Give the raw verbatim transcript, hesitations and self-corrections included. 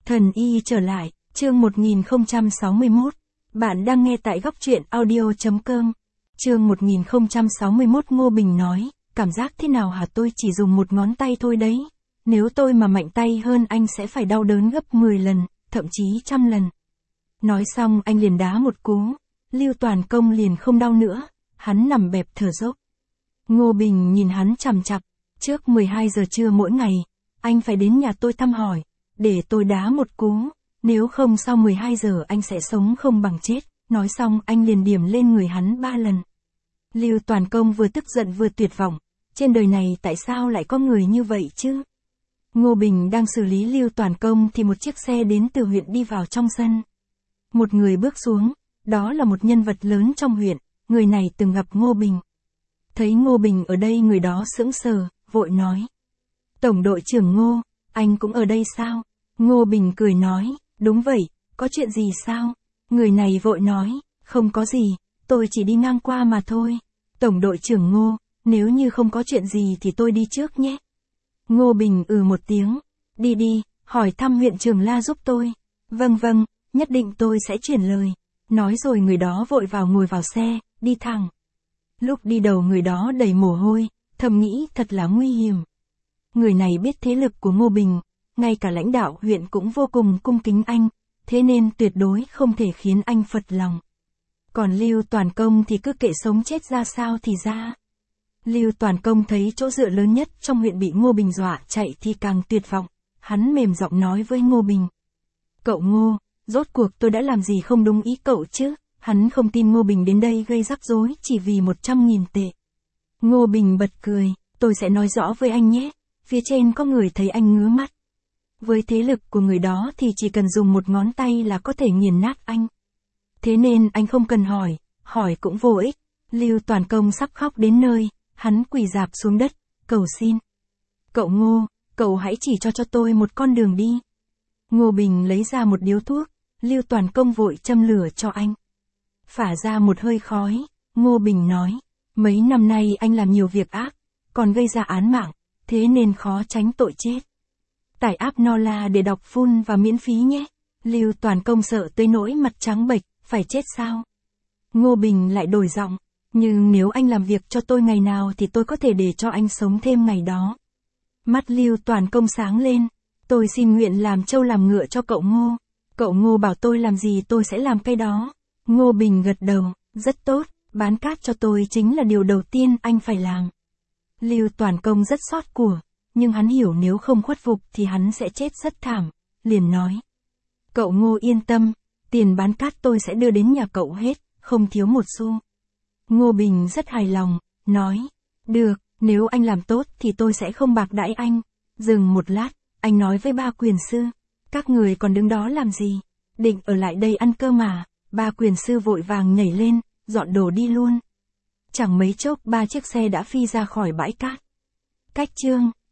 Thần y trở lại, chương một nghìn không trăm sáu mươi mốt. Bạn đang nghe tại góc truyện audio chấm com. Chương một nghìn không trăm sáu mươi mốt. Ngô Bình nói, cảm giác thế nào hả? Tôi chỉ dùng một ngón tay thôi đấy. Nếu tôi mà mạnh tay hơn anh sẽ phải đau đớn gấp mười lần, thậm chí trăm lần. Nói xong anh liền đá một cú. Lưu Toàn Công liền không đau nữa, hắn nằm bẹp thở dốc. Ngô Bình nhìn hắn chằm chằm, trước mười hai giờ trưa mỗi ngày, anh phải đến nhà tôi thăm hỏi, để tôi đá một cú, nếu không sau mười hai giờ anh sẽ sống không bằng chết. Nói xong anh liền điểm lên người hắn ba lần. Lưu Toàn Công vừa tức giận vừa tuyệt vọng, trên đời này tại sao lại có người như vậy chứ? Ngô Bình đang xử lý Lưu Toàn Công thì một chiếc xe đến từ huyện đi vào trong sân. Một người bước xuống, đó là một nhân vật lớn trong huyện, người này từng gặp Ngô Bình. Thấy Ngô Bình ở đây người đó sững sờ, vội nói. Tổng đội trưởng Ngô, anh cũng ở đây sao? Ngô Bình cười nói, đúng vậy, có chuyện gì sao? Người này vội nói, không có gì, tôi chỉ đi ngang qua mà thôi. Tổng đội trưởng Ngô, nếu như không có chuyện gì thì tôi đi trước nhé. Ngô Bình ừ một tiếng, đi đi, hỏi thăm huyện Trường La giúp tôi. Vâng vâng, nhất định tôi sẽ chuyển lời. Nói rồi người đó vội vào ngồi vào xe, đi thẳng. Lúc đi đầu người đó đầy mồ hôi, thầm nghĩ thật là nguy hiểm. Người này biết thế lực của Ngô Bình, ngay cả lãnh đạo huyện cũng vô cùng cung kính anh, thế nên tuyệt đối không thể khiến anh phật lòng. Còn Lưu Toàn Công thì cứ kệ sống chết ra sao thì ra. Lưu Toàn Công thấy chỗ dựa lớn nhất trong huyện bị Ngô Bình dọa chạy thì càng tuyệt vọng, hắn mềm giọng nói với Ngô Bình. Cậu Ngô, rốt cuộc tôi đã làm gì không đúng ý cậu chứ? Hắn không tin Ngô Bình đến đây gây rắc rối chỉ vì một trăm nghìn tệ. Ngô Bình bật cười, tôi sẽ nói rõ với anh nhé, phía trên có người thấy anh ngứa mắt. Với thế lực của người đó thì chỉ cần dùng một ngón tay là có thể nghiền nát anh. Thế nên anh không cần hỏi, hỏi cũng vô ích. Lưu Toàn Công sắp khóc đến nơi, hắn quỳ rạp xuống đất, cầu xin. Cậu Ngô, cậu hãy chỉ cho cho tôi một con đường đi. Ngô Bình lấy ra một điếu thuốc, Lưu Toàn Công vội châm lửa cho anh. Phả ra một hơi khói, Ngô Bình nói, mấy năm nay anh làm nhiều việc ác, còn gây ra án mạng, thế nên khó tránh tội chết. Tải app Nola để đọc full và miễn phí nhé. Lưu Toàn Công sợ tới nỗi mặt trắng bệch, phải chết sao? Ngô Bình lại đổi giọng, nhưng nếu anh làm việc cho tôi ngày nào thì tôi có thể để cho anh sống thêm ngày đó. Mắt Lưu Toàn Công sáng lên, tôi xin nguyện làm trâu làm ngựa cho cậu Ngô. Cậu Ngô bảo tôi làm gì tôi sẽ làm cái đó. Ngô Bình gật đầu, rất tốt, bán cát cho tôi chính là điều đầu tiên anh phải làm. Lưu Toàn Công rất xót của, nhưng hắn hiểu nếu không khuất phục thì hắn sẽ chết rất thảm, liền nói. Cậu Ngô yên tâm, tiền bán cát tôi sẽ đưa đến nhà cậu hết, không thiếu một xu. Ngô Bình rất hài lòng, nói, được, nếu anh làm tốt thì tôi sẽ không bạc đãi anh. Dừng một lát, anh nói với ba quyền sư, các người còn đứng đó làm gì? Định ở lại đây ăn cơm mà. Ba quyền sư vội vàng nhảy lên, dọn đồ đi luôn. Chẳng mấy chốc ba chiếc xe đã phi ra khỏi bãi cát. Cách chương